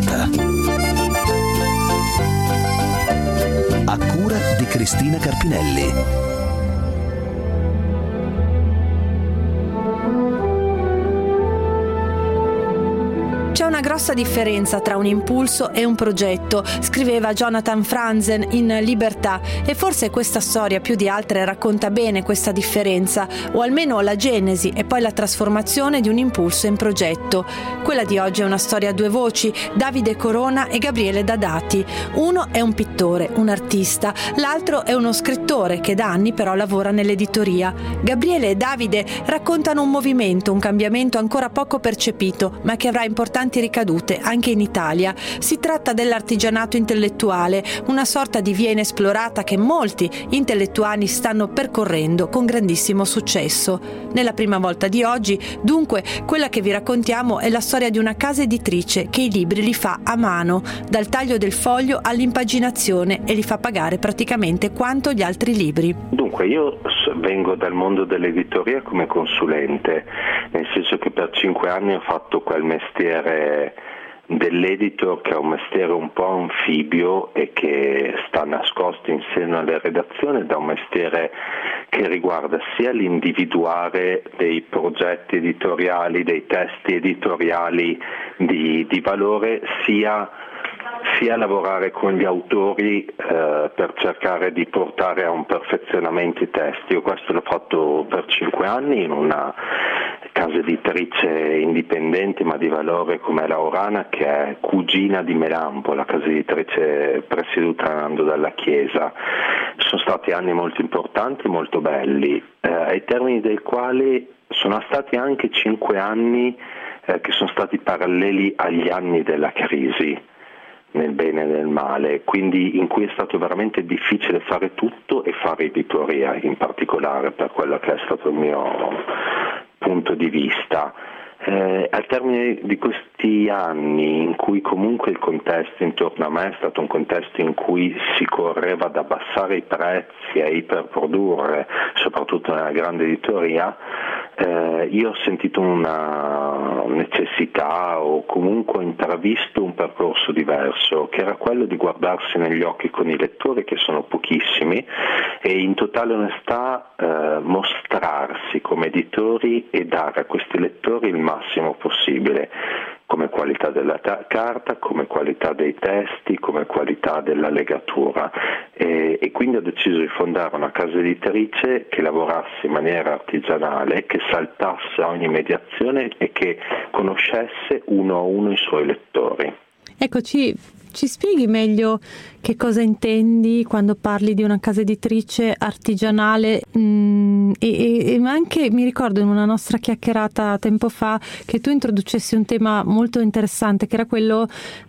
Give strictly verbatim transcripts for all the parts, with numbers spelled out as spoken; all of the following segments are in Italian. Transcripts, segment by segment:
ottanta. A cura di Cristina Carpinelli. C'è una grossa differenza tra un impulso e un progetto, scriveva Jonathan Franzen in Libertà, e forse questa storia più di altre racconta bene questa differenza, o almeno la genesi e poi la trasformazione di un impulso in progetto. Quella di oggi è una storia a due voci, Davide Corona e Gabriele Dadati. Uno è un pittore, un artista, l'altro è uno scrittore che da anni però lavora nell'editoria. Gabriele e Davide raccontano un movimento, un cambiamento ancora poco percepito, ma che avrà importanti ricadute anche in Italia. Si tratta dell'artigianato intellettuale, una sorta di via inesplorata che molti intellettuali stanno percorrendo con grandissimo successo. Nella prima volta di oggi, dunque, quella che vi raccontiamo è la storia di una casa editrice che i libri li fa a mano, dal taglio del foglio all'impaginazione, e li fa pagare praticamente quanto gli altri libri. Dunque, io vengo dal mondo dell'editoria come consulente, nel senso che per cinque anni ho fatto quel mestiere dell'editor, che è un mestiere un po' anfibio e che sta nascosto in seno alle redazioni, da un mestiere che riguarda sia l'individuare dei progetti editoriali, dei testi editoriali di, di valore, sia sia lavorare con gli autori eh, per cercare di portare a un perfezionamento i testi. Io questo l'ho fatto per cinque anni in una casa editrice indipendente ma di valore come la Orana, che è cugina di Melampo, la casa editrice presieduta da Nando Dalla Chiesa. Sono stati anni molto importanti, molto belli, eh, ai termini dei quali sono stati anche cinque anni eh, che sono stati paralleli agli anni della crisi, nel bene e nel male, quindi in cui è stato veramente difficile fare tutto e fare editoria, in particolare per quello che è stato il mio punto di vista. Eh, al termine di questi anni in cui comunque il contesto intorno a me è stato un contesto in cui si correva ad abbassare i prezzi e iperprodurre, soprattutto nella grande editoria, eh, io ho sentito una necessità, o comunque ho intravisto un percorso diverso, che era quello di guardarsi negli occhi con i lettori, che sono pochissimi, e in totale onestà eh, mostrarsi come editori e dare a questi lettori il massimo possibile, come qualità della ta- carta, come qualità dei testi, come qualità della legatura, e, e quindi ho deciso di fondare una casa editrice che lavorasse in maniera artigianale, che saltasse ogni mediazione e che conoscesse uno a uno i suoi lettori. Eccoci. Ci spieghi meglio che cosa intendi quando parli di una casa editrice artigianale? Mm, e, e anche mi ricordo in una nostra chiacchierata tempo fa che tu introducessi un tema molto interessante, che era quello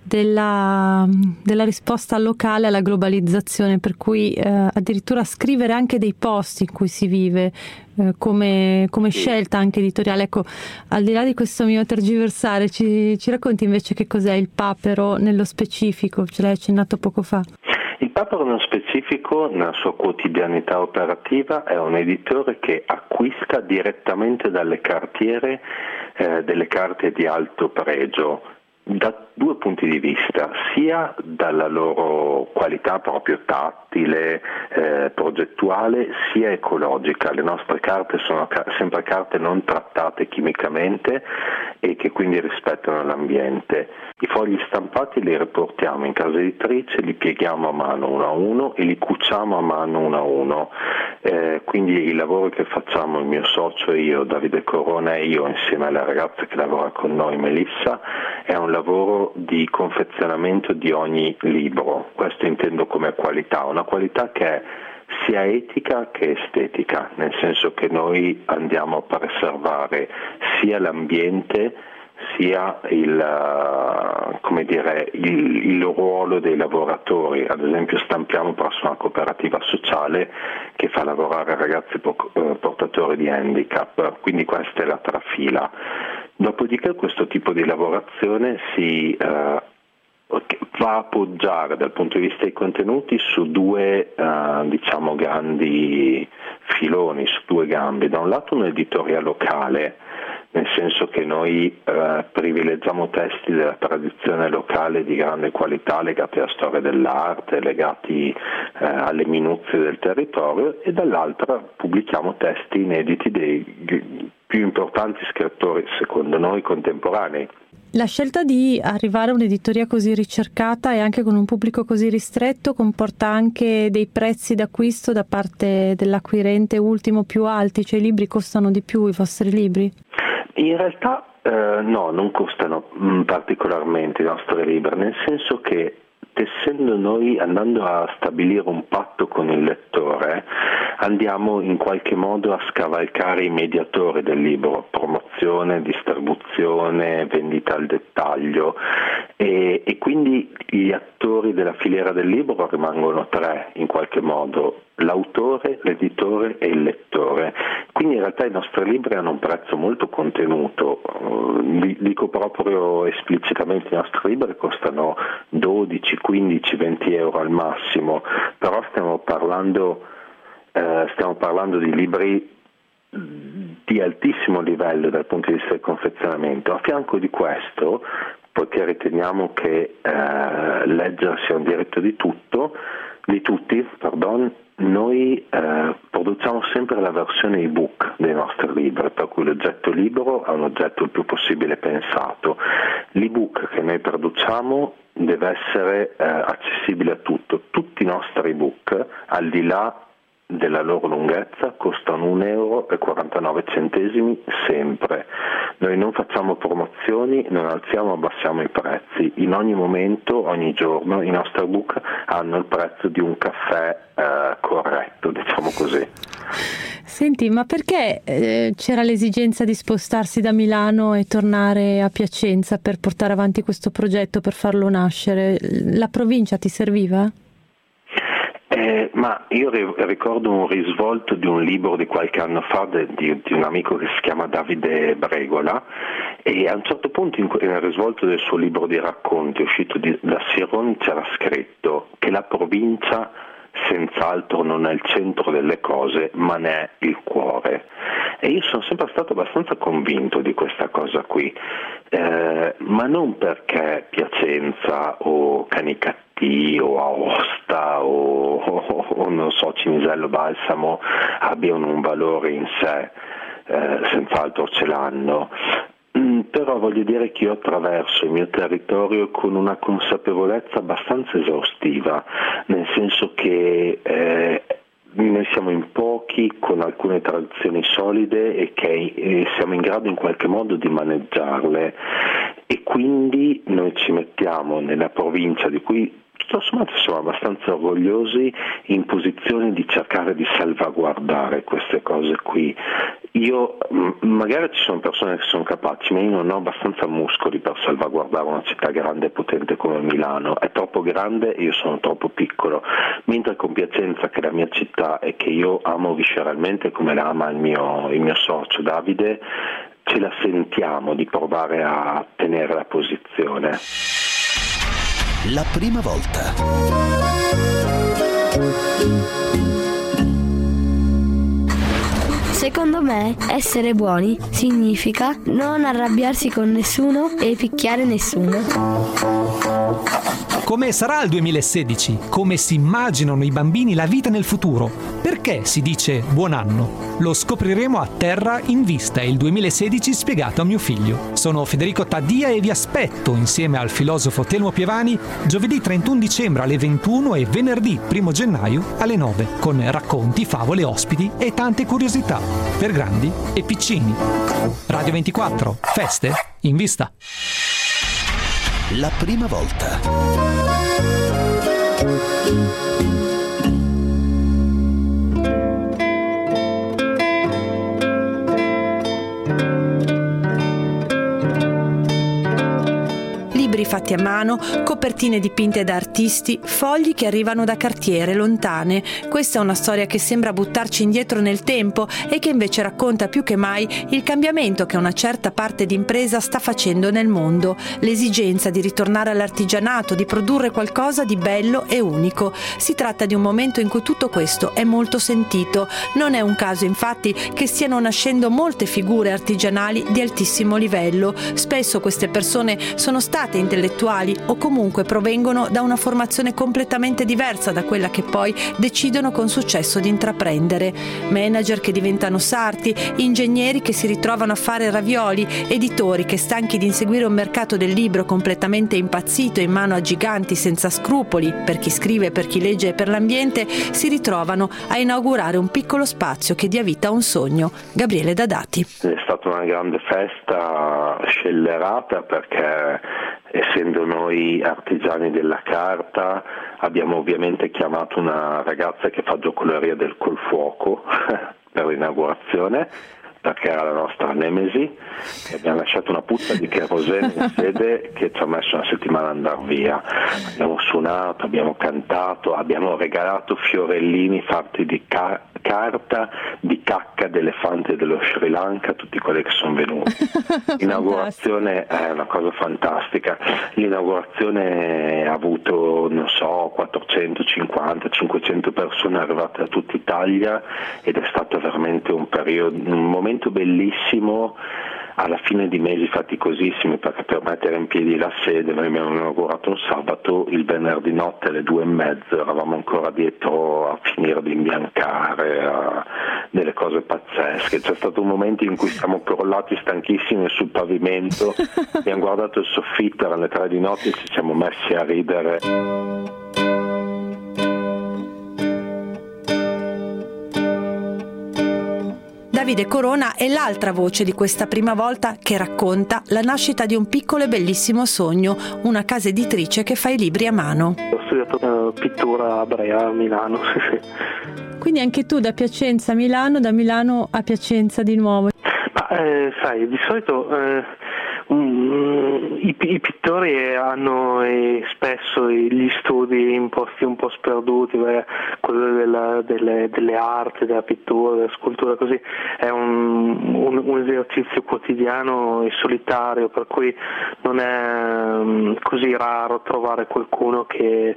della, della risposta locale alla globalizzazione, per cui eh, addirittura scrivere anche dei posti in cui si vive eh, come, come scelta anche editoriale. Ecco, al di là di questo mio tergiversare, ci, ci racconti invece che cos'è il Papero nello specifico? Ce l'hai accennato poco fa. Il Papero nello specifico, nella sua quotidianità operativa, è un editore che acquista direttamente dalle cartiere eh, delle carte di alto pregio, da due punti di vista, sia dalla loro qualità proprio tattile, eh, progettuale, sia ecologica. Le nostre carte sono ca- sempre carte non trattate chimicamente e che quindi rispettano l'ambiente. I fogli stampati li riportiamo in casa editrice, li pieghiamo a mano uno a uno e li cuciamo a mano uno a uno. Eh, quindi il lavoro che facciamo il mio socio e io, Davide Corona, e io insieme alla ragazza che lavora con noi, Melissa, è un lavoro di confezionamento di ogni libro. Questo intendo come qualità, una qualità che è sia etica che estetica, nel senso che noi andiamo a preservare sia l'ambiente sia il, come dire, il, il ruolo dei lavoratori. Ad esempio stampiamo presso una cooperativa sociale che fa lavorare ragazzi portatori di handicap, quindi questa è la trafila. Dopodiché questo tipo di lavorazione si eh, va a appoggiare dal punto di vista dei contenuti su due eh, diciamo grandi filoni, su due gambe. Da un lato un'editoria locale, nel senso che noi eh, privilegiamo testi della tradizione locale di grande qualità legati alla storia dell'arte, legati eh, alle minuzie del territorio, e dall'altra pubblichiamo testi inediti dei più importanti scrittori, secondo noi, contemporanei. La scelta di arrivare a un'editoria così ricercata e anche con un pubblico così ristretto comporta anche dei prezzi d'acquisto da parte dell'acquirente ultimo più alti, cioè i libri costano di più, i vostri libri? In realtà eh, no, non costano mh, particolarmente i nostri libri, nel senso che essendo noi, andando a stabilire un patto con il lettore, andiamo in qualche modo a scavalcare i mediatori del libro, promozione, distribuzione, vendita al dettaglio, e, e quindi gli attori della filiera del libro rimangono tre in qualche modo: l'autore, l'editore e il lettore. Quindi in realtà i nostri libri hanno un prezzo molto contenuto, dico proprio esplicitamente: i nostri libri costano dodici, quindici, venti euro al massimo, però stiamo parlando, eh, stiamo parlando di libri di altissimo livello dal punto di vista del confezionamento. A fianco di questo, poiché riteniamo che eh, leggere sia un diritto di tutto, di tutti, pardon, noi eh, produciamo sempre la versione ebook dei nostri libri, per cui l'oggetto libro è un oggetto il più possibile pensato. L'ebook che noi produciamo deve essere eh, accessibile a tutto. Tutti i nostri ebook, al di là della loro lunghezza, costano un euro e quarantanove centesimi sempre. Noi non facciamo promozioni, non alziamo o abbassiamo i prezzi. In ogni momento, ogni giorno, i nostri ebook hanno il prezzo di un caffè eh, corretto, diciamo così. Senti, ma perché eh, c'era l'esigenza di spostarsi da Milano e tornare a Piacenza per portare avanti questo progetto, per farlo nascere? La provincia ti serviva? Eh, ma io ricordo un risvolto di un libro di qualche anno fa de, di, di un amico che si chiama Davide Bregola, e a un certo punto in, nel risvolto del suo libro di racconti uscito di, da Sironi c'era scritto che la provincia senz'altro non è il centro delle cose, ma ne è il cuore. E io sono sempre stato abbastanza convinto di questa cosa qui, eh, ma non perché Piacenza o Canicattì o Aosta o, o, o non so, Cinisello Balsamo abbiano un valore in sé, eh, senz'altro ce l'hanno. Mm, però voglio dire che io attraverso il mio territorio con una consapevolezza abbastanza esaustiva, nel senso che eh, noi siamo in pochi con alcune tradizioni solide e che eh, siamo in grado in qualche modo di maneggiarle, e quindi noi ci mettiamo nella provincia di cui tutto sommato siamo abbastanza orgogliosi, in posizione di cercare di salvaguardare queste cose qui. Io, magari ci sono persone che sono capaci, ma io non ho abbastanza muscoli per salvaguardare una città grande e potente come Milano. È troppo grande e io sono troppo piccolo, mentre con Piacenza, che è la mia città e che io amo visceralmente come la ama il mio, il mio socio Davide, ce la sentiamo di provare a tenere la posizione. La prima volta. Secondo me, essere buoni significa non arrabbiarsi con nessuno e picchiare nessuno. Come sarà il duemilasedici? Come si immaginano i bambini la vita nel futuro? Perché si dice buon anno? Lo scopriremo a Terra in Vista, il duemilasedici spiegato a mio figlio. Sono Federico Taddia e vi aspetto insieme al filosofo Telmo Pievani giovedì trentuno dicembre alle ventuno e venerdì primo gennaio alle nove, con racconti, favole, ospiti e tante curiosità per grandi e piccini. Radio ventiquattro, feste in vista. La prima volta. Libri fatti fatti a mano, copertine dipinte da artisti, fogli che arrivano da cartiere lontane. Questa è una storia che sembra buttarci indietro nel tempo e che invece racconta più che mai il cambiamento che una certa parte di impresa sta facendo nel mondo, l'esigenza di ritornare all'artigianato, di produrre qualcosa di bello e unico. Si tratta di un momento in cui tutto questo è molto sentito. Non è un caso infatti che stiano nascendo molte figure artigianali di altissimo livello. Spesso queste persone sono state intellettuali o comunque provengono da una formazione completamente diversa da quella che poi decidono con successo di intraprendere. Manager che diventano sarti, ingegneri che si ritrovano a fare ravioli, editori che, stanchi di inseguire un mercato del libro completamente impazzito in mano a giganti senza scrupoli, per chi scrive, per chi legge e per l'ambiente, si ritrovano a inaugurare un piccolo spazio che dia vita a un sogno. Gabriele Dadati. È stata una grande festa, scellerata, perché essendo noi artigiani della carta abbiamo ovviamente chiamato una ragazza che fa giocoleria del col fuoco per l'inaugurazione, perché era la nostra nemesi, e abbiamo lasciato una puzza di kerosene in sede che ci ha messo una settimana ad andare via. Abbiamo suonato, abbiamo cantato, abbiamo regalato fiorellini fatti di ca- carta, di cacca d'elefante dello Sri Lanka, tutti quelli che sono venuti. L'inaugurazione è una cosa fantastica. L'inaugurazione ha avuto, non so, quattrocentocinquanta cinquecento persone arrivate da tutta Italia, ed è stato veramente un periodo, un momento bellissimo, alla fine di mesi faticosissimi, perché per mettere in piedi la sede noi abbiamo inaugurato un sabato, il venerdì notte alle due e mezzo eravamo ancora dietro a finire di imbiancare, a delle cose pazzesche. C'è stato un momento in cui siamo crollati stanchissimi sul pavimento, abbiamo guardato il soffitto, erano le tre di notte e ci siamo messi a ridere. Davide Corona è l'altra voce di questa prima volta che racconta la nascita di un piccolo e bellissimo sogno, una casa editrice che fa i libri a mano. Ho studiato uh, pittura a Brera, a Milano, sì, sì. Quindi anche tu da Piacenza a Milano, da Milano a Piacenza di nuovo. Ma eh, sai, di solito eh, um, i, i pittori hanno eh, spesso gli studi in posti un po' sperduti, beh, quello della, delle, delle arti, della pittura, della scultura, così è un, un, un esercizio quotidiano e solitario, per cui non è um, così raro trovare qualcuno che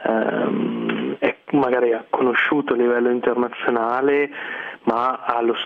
um, è magari conosciuto a livello internazionale ma ha lo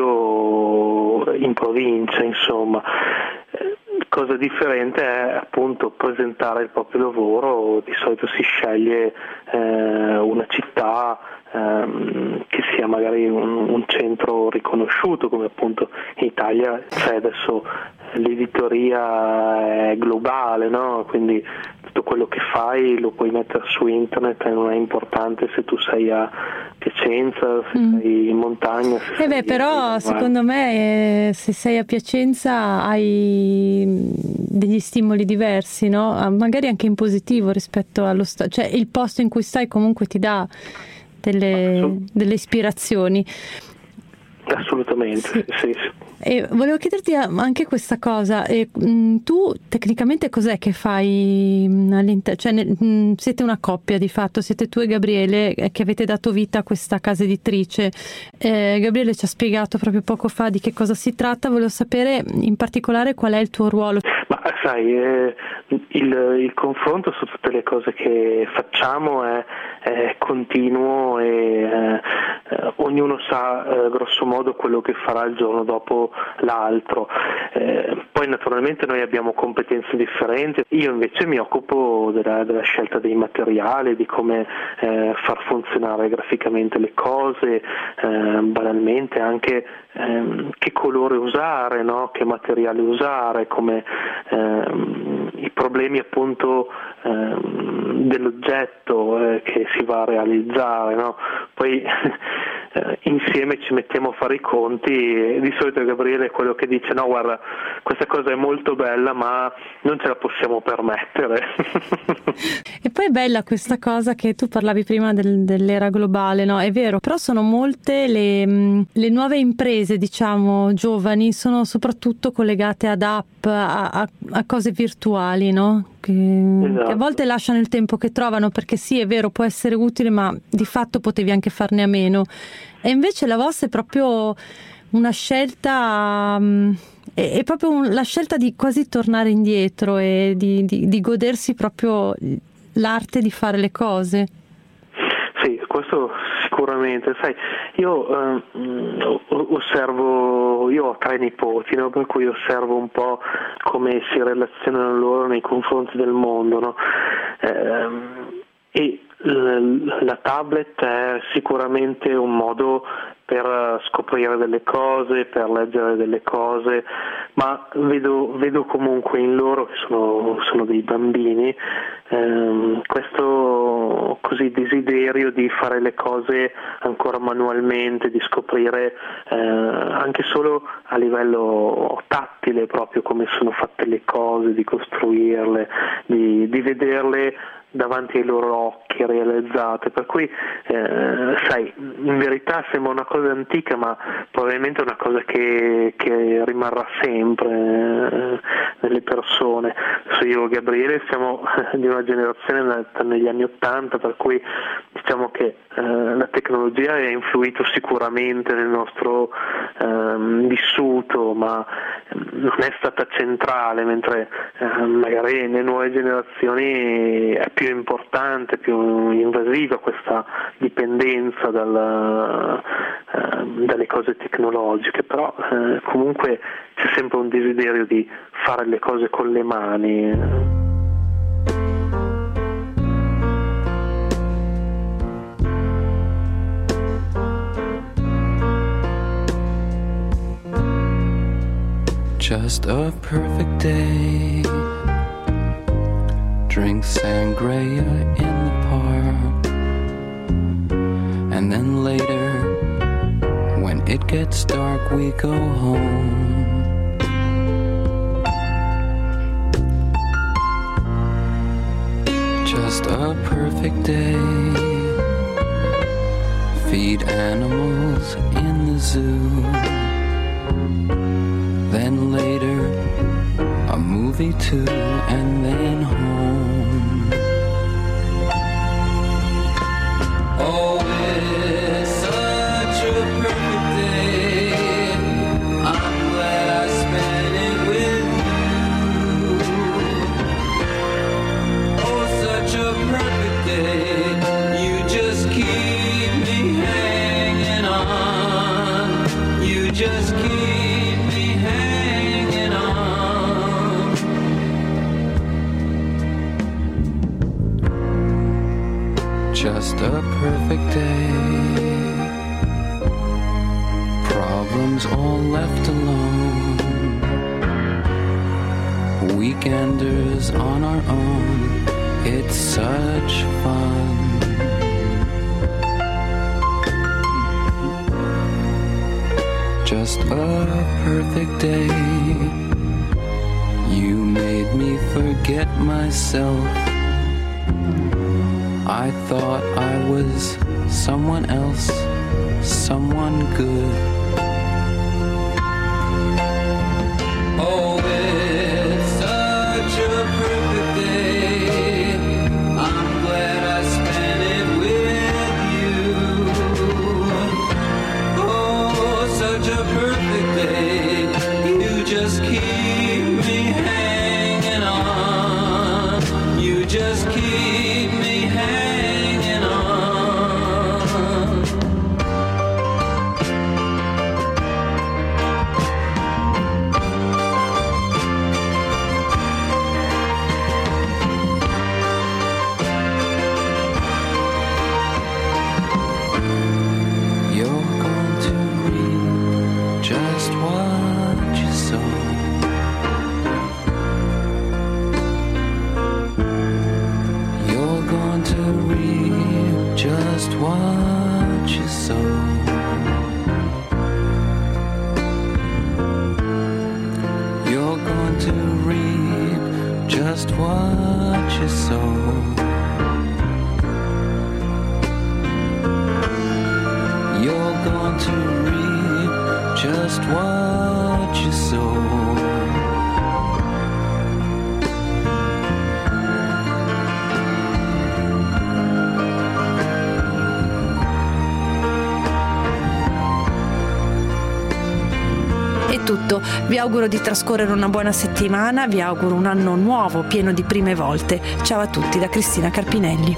studio in provincia, insomma. Cosa differente è appunto presentare il proprio lavoro. Di solito si sceglie eh, una città ehm, che sia magari un, un centro riconosciuto, come appunto in Italia c'è adesso l'editoria è globale, no? Quindi tutto quello che fai lo puoi mettere su internet e non è importante se tu sei a Piacenza, se mm. sei in montagna. Se eh beh, però in secondo me eh, se sei a Piacenza hai degli stimoli diversi, no? Magari anche in positivo rispetto allo stato, cioè il posto in cui stai comunque ti dà delle, delle ispirazioni. Assolutamente, sì, sì, sì. E volevo chiederti anche questa cosa, e, mh, tu tecnicamente cos'è che fai all'interno, cioè mh, siete una coppia di fatto, siete tu e Gabriele eh, che avete dato vita a questa casa editrice. eh, Gabriele ci ha spiegato proprio poco fa di che cosa si tratta, volevo sapere in particolare qual è il tuo ruolo. Ma sai, eh, il, il confronto su tutte le cose che facciamo è, è continuo e eh, eh, ognuno sa eh, grosso modo quello che farà il giorno dopo l'altro. Eh, poi naturalmente noi abbiamo competenze differenti, io invece mi occupo della, della scelta dei materiali, di come eh, far funzionare graficamente le cose, eh, banalmente anche eh, che colore usare, no? Che materiale usare, come ehm, i problemi appunto ehm, dell'oggetto eh, che si va a realizzare, no? Poi eh, insieme ci mettiamo a fare i conti e di solito Gabriele è quello che dice no guarda questa cosa è molto bella ma non ce la possiamo permettere. E poi è bella questa cosa che tu parlavi prima del, dell'era globale, no? È vero, però sono molte le, le nuove imprese, diciamo, giovani, sono soprattutto collegate ad app, a, a, a cose virtuali, no? che, esatto. che a volte lasciano il tempo che trovano, perché sì, è vero, può essere utile, ma di fatto potevi anche farne a meno. E invece la vostra è proprio una scelta, um, è, è proprio un, la scelta di quasi tornare indietro e di, di, di godersi proprio l'arte di fare le cose. Sì, questo sicuramente. Sai, io eh, osservo, io ho tre nipoti, no? Per cui osservo un po' come si relazionano loro nei confronti del mondo, no? Eh, e la tablet è sicuramente un modo per scoprire delle cose, per leggere delle cose, ma vedo, vedo comunque in loro, che sono, sono dei bambini, ehm, questo così desiderio di fare le cose ancora manualmente, di scoprire eh, anche solo a livello tattile proprio come sono fatte le cose, di costruirle, di, di vederle davanti ai loro occhi realizzate, per cui eh, sai, in verità sembra una cosa antica, ma probabilmente è una cosa che, che rimarrà sempre eh, nelle persone. Adesso io e Gabriele siamo di una generazione nata negli anni Ottanta, per cui diciamo che eh, la tecnologia ha influito sicuramente nel nostro eh, vissuto, ma non è stata centrale, mentre eh, magari nelle nuove generazioni è più importante, più invasiva questa dipendenza dal, eh, dalle cose tecnologiche, però eh, comunque c'è sempre un desiderio di fare le cose con le mani. Just a perfect day. Drink sangria in the park. And then later, when it gets dark, we go home. Just a perfect day. Feed animals in the zoo. Then later, a movie too, and then home. Oh, it's such a perfect day. I'm glad I spent it with you. Oh, such a perfect day. You just keep me hanging on. You just keep just a perfect day. Problems all left alone. Weekenders on our own. It's such fun. Just a perfect day. You made me forget myself. I thought I was someone else, someone good. Oh, it's such a perfect day. I'm glad I spent it with you. Oh, such a perfect day. You just keep me hanging on. You just keep me hanging on. You're going to reap just what you sow. You're going to reap just what you sow. You're going to reap just what you sow. You're going to reap just what you sow. tutto, vi auguro di trascorrere una buona settimana, vi auguro un anno nuovo pieno di prime volte. Ciao a tutti da Cristina Carpinelli.